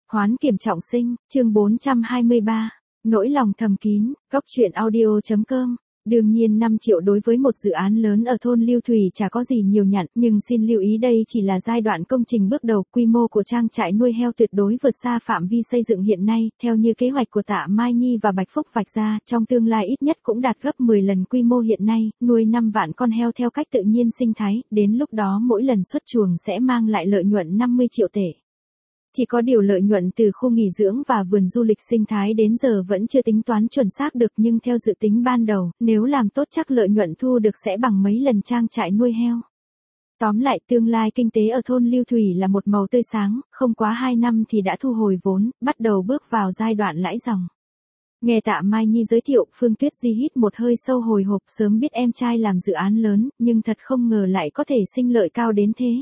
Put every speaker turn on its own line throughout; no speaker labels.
Hoán kiểm trọng sinh, chương 423. Nỗi lòng thầm kín, góc truyện audio.com. Đương nhiên 5 triệu đối với một dự án lớn ở thôn Lưu Thủy chả có gì nhiều nhặn, nhưng xin lưu ý đây chỉ là giai đoạn công trình bước đầu, quy mô của trang trại nuôi heo tuyệt đối vượt xa phạm vi xây dựng hiện nay, theo như kế hoạch của Tạ Mai Nhi và Bạch Phúc vạch ra, trong tương lai ít nhất cũng đạt gấp 10 lần quy mô hiện nay, nuôi 5 vạn con heo theo cách tự nhiên sinh thái, đến lúc đó mỗi lần xuất chuồng sẽ mang lại lợi nhuận 50 triệu tệ. Chỉ có điều lợi nhuận từ khu nghỉ dưỡng và vườn du lịch sinh thái đến giờ vẫn chưa tính toán chuẩn xác được, nhưng theo dự tính ban đầu, nếu làm tốt chắc lợi nhuận thu được sẽ bằng mấy lần trang trại nuôi heo. Tóm lại tương lai kinh tế ở thôn Lưu Thủy là một màu tươi sáng, không quá 2 năm thì đã thu hồi vốn, bắt đầu bước vào giai đoạn lãi dòng. Nghe Tạ Mai Nhi giới thiệu, Phương Tuyết Di hít một hơi sâu hồi hộp, sớm biết em trai làm dự án lớn, nhưng thật không ngờ lại có thể sinh lợi cao đến thế.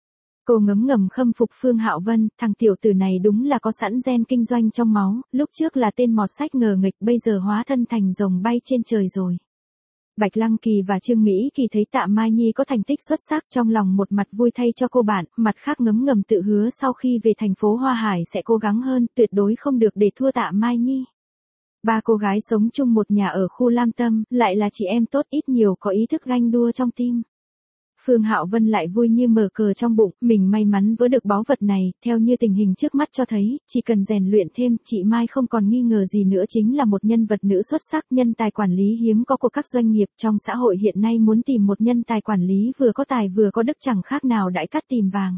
Cô ngấm ngầm khâm phục Phương Hạo Vân, thằng tiểu tử này đúng là có sẵn gen kinh doanh trong máu, lúc trước là tên mọt sách ngờ nghịch, bây giờ hóa thân thành rồng bay trên trời rồi. Bạch Lăng Kỳ và Trương Mỹ Kỳ thấy Tạ Mai Nhi có thành tích xuất sắc, trong lòng một mặt vui thay cho cô bạn, mặt khác ngấm ngầm tự hứa sau khi về thành phố Hoa Hải sẽ cố gắng hơn, tuyệt đối không được để thua Tạ Mai Nhi. Ba cô gái sống chung một nhà ở khu Lam Tâm, lại là chị em tốt, ít nhiều có ý thức ganh đua trong tim. Phương Hạo Vân lại vui như mở cờ trong bụng, mình may mắn vớ được báu vật này, theo như tình hình trước mắt cho thấy, chỉ cần rèn luyện thêm, chị Mai không còn nghi ngờ gì nữa chính là một nhân vật nữ xuất sắc, nhân tài quản lý hiếm có của các doanh nghiệp trong xã hội hiện nay, muốn tìm một nhân tài quản lý vừa có tài vừa có đức chẳng khác nào đãi cát tìm vàng.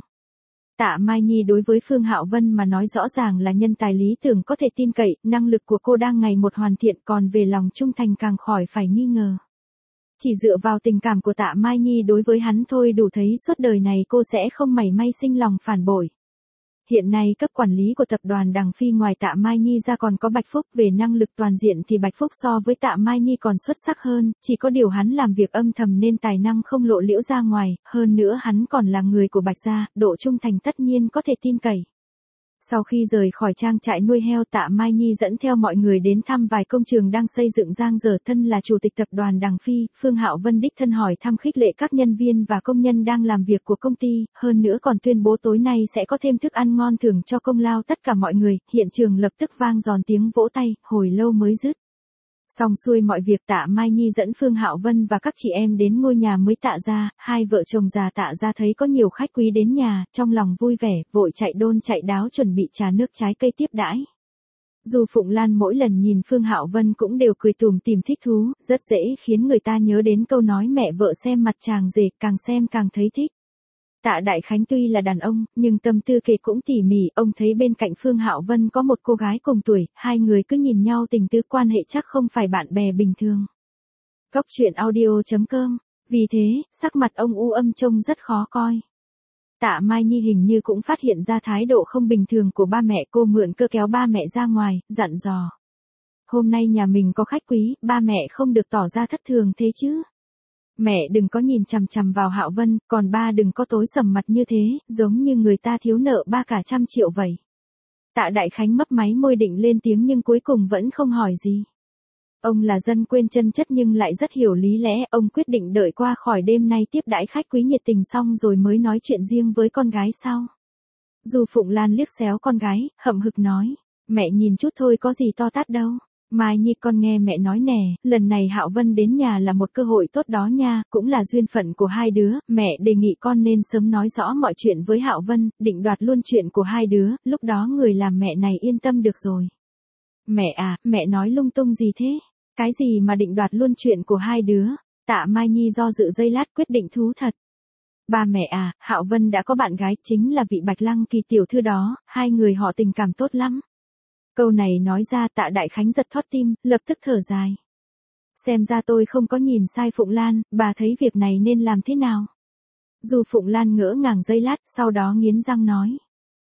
Tạ Mai Nhi đối với Phương Hạo Vân mà nói rõ ràng là nhân tài lý tưởng có thể tin cậy, năng lực của cô đang ngày một hoàn thiện, còn về lòng trung thành càng khỏi phải nghi ngờ. Chỉ dựa vào tình cảm của Tạ Mai Nhi đối với hắn thôi đủ thấy suốt đời này cô sẽ không mảy may sinh lòng phản bội. Hiện nay cấp quản lý của tập đoàn Đằng Phi ngoài Tạ Mai Nhi ra còn có Bạch Phúc, về năng lực toàn diện thì Bạch Phúc so với Tạ Mai Nhi còn xuất sắc hơn, chỉ có điều hắn làm việc âm thầm nên tài năng không lộ liễu ra ngoài, hơn nữa hắn còn là người của Bạch gia, độ trung thành tất nhiên có thể tin cậy. Sau khi rời khỏi trang trại nuôi heo, Tạ Mai Nhi dẫn theo mọi người đến thăm vài công trường đang xây dựng giang dở, thân là chủ tịch tập đoàn Đằng Phi, Phương Hạo Vân đích thân hỏi thăm khích lệ các nhân viên và công nhân đang làm việc của công ty, hơn nữa còn tuyên bố tối nay sẽ có thêm thức ăn ngon thưởng cho công lao tất cả mọi người, hiện trường lập tức vang giòn tiếng vỗ tay, hồi lâu mới dứt. Xong xuôi mọi việc, Tạ Mai Nhi dẫn Phương Hạo Vân và các chị em đến ngôi nhà mới Tạ gia, hai vợ chồng già Tạ gia thấy có nhiều khách quý đến nhà, trong lòng vui vẻ, vội chạy đôn chạy đáo chuẩn bị trà nước trái cây tiếp đãi. Dù Phụng Lan mỗi lần nhìn Phương Hạo Vân cũng đều cười tủm tỉm thích thú, rất dễ khiến người ta nhớ đến câu nói mẹ vợ xem mặt chàng rể, càng xem càng thấy thích. Tạ Đại Khánh tuy là đàn ông, nhưng tâm tư kể cũng tỉ mỉ, ông thấy bên cạnh Phương Hạo Vân có một cô gái cùng tuổi, hai người cứ nhìn nhau tình tứ, quan hệ chắc không phải bạn bè bình thường. Góc truyện audio.com. Vì thế, sắc mặt ông u âm trông rất khó coi. Tạ Mai Nhi hình như cũng phát hiện ra thái độ không bình thường của ba mẹ, cô mượn cơ kéo ba mẹ ra ngoài, dặn dò. Hôm nay nhà mình có khách quý, ba mẹ không được tỏ ra thất thường thế chứ. Mẹ đừng có nhìn chằm chằm vào Hạo Vân, còn ba đừng có tối sầm mặt như thế, giống như người ta thiếu nợ ba cả 100 triệu vậy. Tạ Đại Khánh mấp máy môi định lên tiếng nhưng cuối cùng vẫn không hỏi gì. Ông là dân quên chân chất nhưng lại rất hiểu lý lẽ, ông quyết định đợi qua khỏi đêm nay tiếp đãi khách quý nhiệt tình xong rồi mới nói chuyện riêng với con gái sau. Dù Phụng Lan liếc xéo con gái, hậm hực nói, mẹ nhìn chút thôi có gì to tát đâu. Mai Nhi con nghe mẹ nói nè, lần này Hạo Vân đến nhà là một cơ hội tốt đó nha, cũng là duyên phận của hai đứa, mẹ đề nghị con nên sớm nói rõ mọi chuyện với Hạo Vân, định đoạt luôn chuyện của hai đứa, lúc đó người làm mẹ này yên tâm được rồi. Mẹ à, mẹ nói lung tung gì thế? Cái gì mà định đoạt luôn chuyện của hai đứa? Tạ Mai Nhi do dự giây lát quyết định thú thật. Ba mẹ à, Hạo Vân đã có bạn gái, chính là vị Bạch Lăng Kỳ tiểu thư đó, hai người họ tình cảm tốt lắm. Câu này nói ra Tạ Đại Khánh giật thót tim, lập tức thở dài. Xem ra tôi không có nhìn sai Phụng Lan, bà thấy việc này nên làm thế nào? Dù Phụng Lan ngỡ ngàng giây lát, sau đó nghiến răng nói.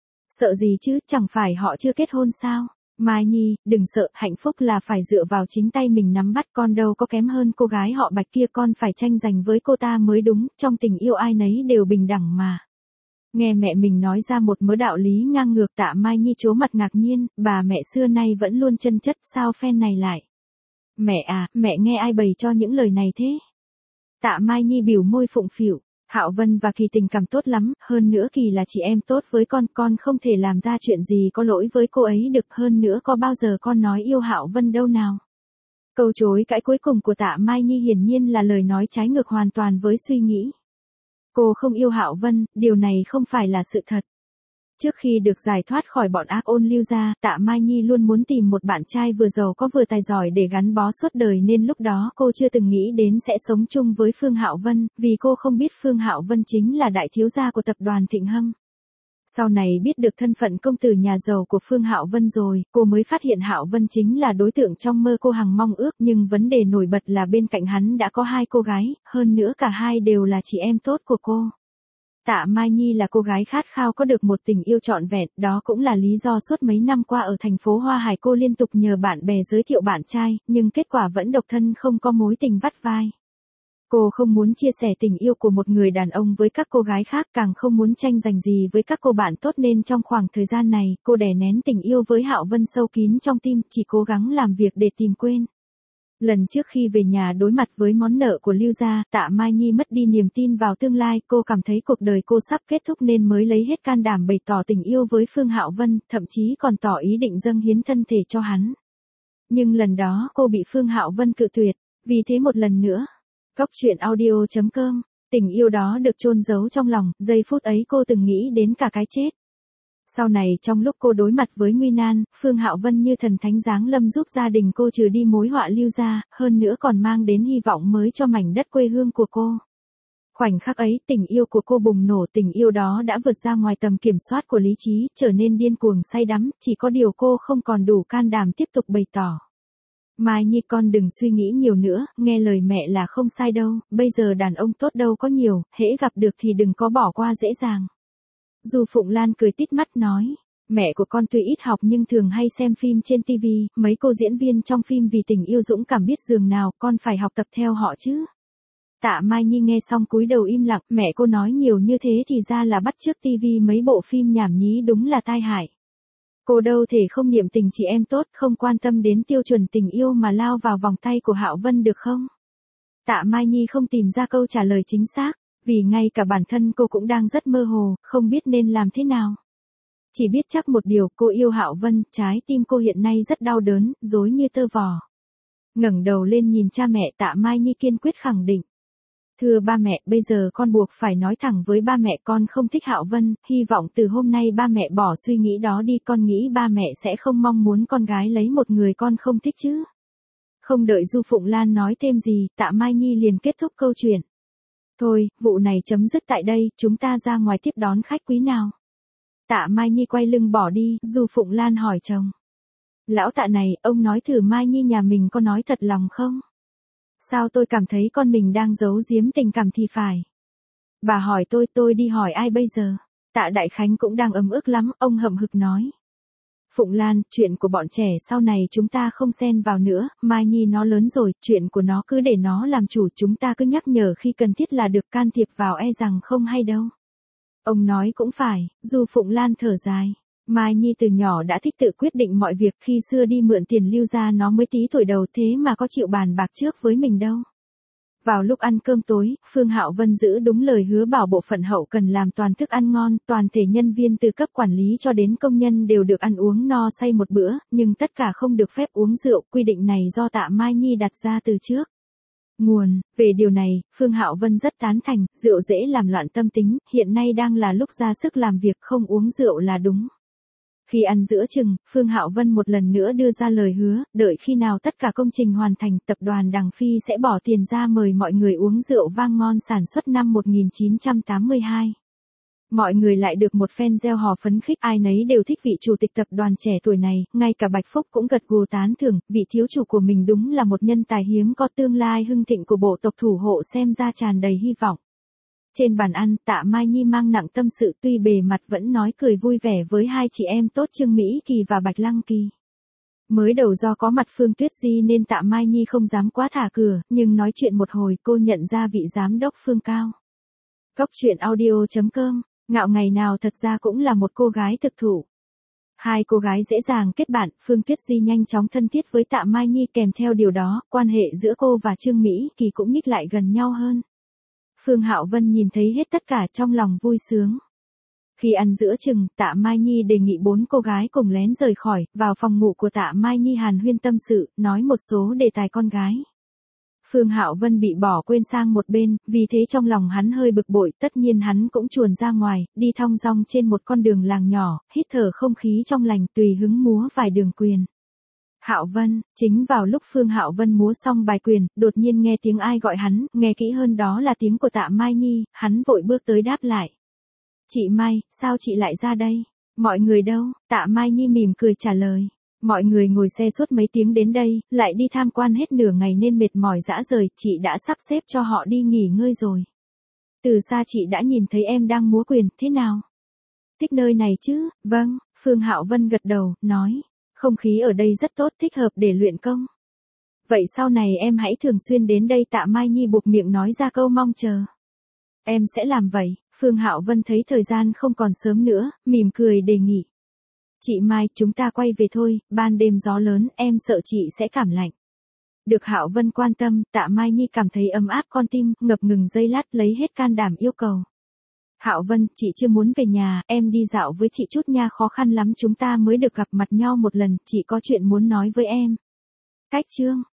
Sợ gì chứ, chẳng phải họ chưa kết hôn sao? Mai Nhi, đừng sợ, hạnh phúc là phải dựa vào chính tay mình nắm bắt, con đâu có kém hơn cô gái họ Bạch kia, con phải tranh giành với cô ta mới đúng, trong tình yêu ai nấy đều bình đẳng mà. Nghe mẹ mình nói ra một mớ đạo lý ngang ngược, Tạ Mai Nhi trố mặt ngạc nhiên, bà mẹ xưa nay vẫn luôn chân chất, sao phen này lại? Mẹ à, mẹ nghe ai bày cho những lời này thế? Tạ Mai Nhi bỉu môi phụng phịu, Hạo Vân và Kỳ tình cảm tốt lắm, hơn nữa Kỳ là chị em tốt với con không thể làm ra chuyện gì có lỗi với cô ấy được, hơn nữa có bao giờ con nói yêu Hạo Vân đâu nào. Câu chối cãi cuối cùng của Tạ Mai Nhi hiển nhiên là lời nói trái ngược hoàn toàn với suy nghĩ. Cô không yêu Hạo Vân, điều này không phải là sự thật. Trước khi được giải thoát khỏi bọn ác ôn Lưu gia, Tạ Mai Nhi luôn muốn tìm một bạn trai vừa giàu có vừa tài giỏi để gắn bó suốt đời, nên lúc đó cô chưa từng nghĩ đến sẽ sống chung với Phương Hạo Vân, vì cô không biết Phương Hạo Vân chính là đại thiếu gia của tập đoàn Thịnh Hâm. Sau này biết được thân phận công tử nhà giàu của Phương Hạo Vân rồi, cô mới phát hiện Hạo Vân chính là đối tượng trong mơ cô hằng mong ước, nhưng vấn đề nổi bật là bên cạnh hắn đã có hai cô gái, hơn nữa cả hai đều là chị em tốt của cô. Tạ Mai Nhi là cô gái khát khao có được một tình yêu trọn vẹn, đó cũng là lý do suốt mấy năm qua ở thành phố Hoa Hải cô liên tục nhờ bạn bè giới thiệu bạn trai, nhưng kết quả vẫn độc thân không có mối tình vắt vai. Cô không muốn chia sẻ tình yêu của một người đàn ông với các cô gái khác, càng không muốn tranh giành gì với các cô bạn tốt, nên trong khoảng thời gian này, cô đè nén tình yêu với Hạo Vân sâu kín trong tim, chỉ cố gắng làm việc để tìm quên. Lần trước khi về nhà đối mặt với món nợ của Lưu gia, Tạ Mai Nhi mất đi niềm tin vào tương lai, cô cảm thấy cuộc đời cô sắp kết thúc nên mới lấy hết can đảm bày tỏ tình yêu với Phương Hạo Vân, thậm chí còn tỏ ý định dâng hiến thân thể cho hắn. Nhưng lần đó cô bị Phương Hạo Vân cự tuyệt, vì thế một lần nữa. Góc truyện audio.com, tình yêu đó được chôn giấu trong lòng, giây phút ấy cô từng nghĩ đến cả cái chết. Sau này trong lúc cô đối mặt với nguy nan, Phương Hạo Vân như thần thánh giáng lâm giúp gia đình cô trừ đi mối họa Lưu gia, hơn nữa còn mang đến hy vọng mới cho mảnh đất quê hương của cô. Khoảnh khắc ấy, tình yêu của cô bùng nổ, tình yêu đó đã vượt ra ngoài tầm kiểm soát của lý trí, trở nên điên cuồng say đắm, chỉ có điều cô không còn đủ can đảm tiếp tục bày tỏ. Mai Nhi, con đừng suy nghĩ nhiều nữa, nghe lời mẹ là không sai đâu, bây giờ đàn ông tốt đâu có nhiều, hễ gặp được thì đừng có bỏ qua dễ dàng. Du Phụng Lan cười tít mắt nói, mẹ của con tuy ít học nhưng thường hay xem phim trên TV, mấy cô diễn viên trong phim vì tình yêu dũng cảm biết giường nào, con phải học tập theo họ chứ. Tạ Mai Nhi nghe xong cúi đầu im lặng, mẹ cô nói nhiều như thế thì ra là bắt chước TV mấy bộ phim nhảm nhí, đúng là tai hại. Cô đâu thể không niệm tình chị em tốt, không quan tâm đến tiêu chuẩn tình yêu mà lao vào vòng tay của Hạo Vân được không? Tạ Mai Nhi không tìm ra câu trả lời chính xác, vì ngay cả bản thân cô cũng đang rất mơ hồ, không biết nên làm thế nào. Chỉ biết chắc một điều, cô yêu Hạo Vân, trái tim cô hiện nay rất đau đớn, rối như tơ vò. Ngẩng đầu lên nhìn cha mẹ, Tạ Mai Nhi kiên quyết khẳng định. Thưa ba mẹ, bây giờ con buộc phải nói thẳng với ba mẹ, con không thích Hạo Vân, hy vọng từ hôm nay ba mẹ bỏ suy nghĩ đó đi, con nghĩ ba mẹ sẽ không mong muốn con gái lấy một người con không thích chứ. Không đợi Du Phụng Lan nói thêm gì, Tạ Mai Nhi liền kết thúc câu chuyện. Thôi, vụ này chấm dứt tại đây, chúng ta ra ngoài tiếp đón khách quý nào. Tạ Mai Nhi quay lưng bỏ đi, Du Phụng Lan hỏi chồng. Lão Tạ này, ông nói thử Mai Nhi nhà mình có nói thật lòng không? Sao tôi cảm thấy con mình đang giấu giếm tình cảm thì phải. Bà hỏi tôi đi hỏi ai bây giờ? Tạ Đại Khánh cũng đang ấm ức lắm, ông hậm hực nói. Phụng Lan, chuyện của bọn trẻ sau này chúng ta không xen vào nữa, Mai Nhi nó lớn rồi, chuyện của nó cứ để nó làm chủ, chúng ta cứ nhắc nhở khi cần thiết là được, can thiệp vào e rằng không hay đâu. Ông nói cũng phải, Du Phụng Lan thở dài. Mai Nhi từ nhỏ đã thích tự quyết định mọi việc, khi xưa đi mượn tiền Lưu gia nó mới tí tuổi đầu thế mà có chịu bàn bạc trước với mình đâu. Vào lúc ăn cơm tối, Phương Hạo Vân giữ đúng lời hứa bảo bộ phận hậu cần làm toàn thức ăn ngon, toàn thể nhân viên từ cấp quản lý cho đến công nhân đều được ăn uống no say một bữa, nhưng tất cả không được phép uống rượu, quy định này do Tạ Mai Nhi đặt ra từ trước. Nguồn, về điều này, Phương Hạo Vân rất tán thành, rượu dễ làm loạn tâm tính, hiện nay đang là lúc ra sức làm việc, không uống rượu là đúng. Khi ăn giữa chừng, Phương Hạo Vân một lần nữa đưa ra lời hứa, đợi khi nào tất cả công trình hoàn thành, tập đoàn Đằng Phi sẽ bỏ tiền ra mời mọi người uống rượu vang ngon sản xuất năm 1982. Mọi người lại được một phen reo hò phấn khích, ai nấy đều thích vị chủ tịch tập đoàn trẻ tuổi này, ngay cả Bạch Phúc cũng gật gù tán thưởng, vị thiếu chủ của mình đúng là một nhân tài hiếm có, tương lai hưng thịnh của bộ tộc thủ hộ xem ra tràn đầy hy vọng. Trên bàn ăn, Tạ Mai Nhi mang nặng tâm sự, tuy bề mặt vẫn nói cười vui vẻ với hai chị em tốt Trương Mỹ Kỳ và Bạch Lăng Kỳ. Mới đầu do có mặt Phương Tuyết Di nên Tạ Mai Nhi không dám quá thả cửa, nhưng nói chuyện một hồi cô nhận ra vị giám đốc Phương cao. Góc truyện audio.com, ngạo ngày nào thật ra cũng là một cô gái thực thụ. Hai cô gái dễ dàng kết bạn, Phương Tuyết Di nhanh chóng thân thiết với Tạ Mai Nhi, kèm theo điều đó, quan hệ giữa cô và Trương Mỹ Kỳ cũng nhích lại gần nhau hơn. Phương Hạo Vân nhìn thấy hết tất cả trong lòng vui sướng. Khi ăn giữa chừng, Tạ Mai Nhi đề nghị 4 cô gái cùng lén rời khỏi, vào phòng ngủ của Tạ Mai Nhi hàn huyên tâm sự, nói một số đề tài con gái. Phương Hạo Vân bị bỏ quên sang một bên, vì thế trong lòng hắn hơi bực bội, tất nhiên hắn cũng chuồn ra ngoài, đi thong dong trên một con đường làng nhỏ, hít thở không khí trong lành, tùy hứng múa vài đường quyền. Hạo Vân, chính vào lúc Phương Hạo Vân múa xong bài quyền, đột nhiên nghe tiếng ai gọi hắn, nghe kỹ hơn đó là tiếng của Tạ Mai Nhi, hắn vội bước tới đáp lại. Chị Mai, sao chị lại ra đây? Mọi người đâu? Tạ Mai Nhi mỉm cười trả lời. Mọi người ngồi xe suốt mấy tiếng đến đây, lại đi tham quan hết nửa ngày nên mệt mỏi rã rời, chị đã sắp xếp cho họ đi nghỉ ngơi rồi. Từ xa chị đã nhìn thấy em đang múa quyền, thế nào? Thích nơi này chứ? Vâng, Phương Hạo Vân gật đầu, nói. Không khí ở đây rất tốt, thích hợp để luyện công. Vậy sau này em hãy thường xuyên đến đây. Tạ Mai Nhi buộc miệng nói ra câu mong chờ. Em sẽ làm vậy. Phương Hạo Vân thấy thời gian không còn sớm nữa, mỉm cười đề nghị. Chị Mai, chúng ta quay về thôi, ban đêm gió lớn, em sợ chị sẽ cảm lạnh. Được Hạo Vân quan tâm, Tạ Mai Nhi cảm thấy ấm áp con tim, ngập ngừng giây lát lấy hết can đảm yêu cầu. Hạo Vân, chị chưa muốn về nhà, em đi dạo với chị chút nha, khó khăn lắm chúng ta mới được gặp mặt nhau một lần, chị có chuyện muốn nói với em. Cách chương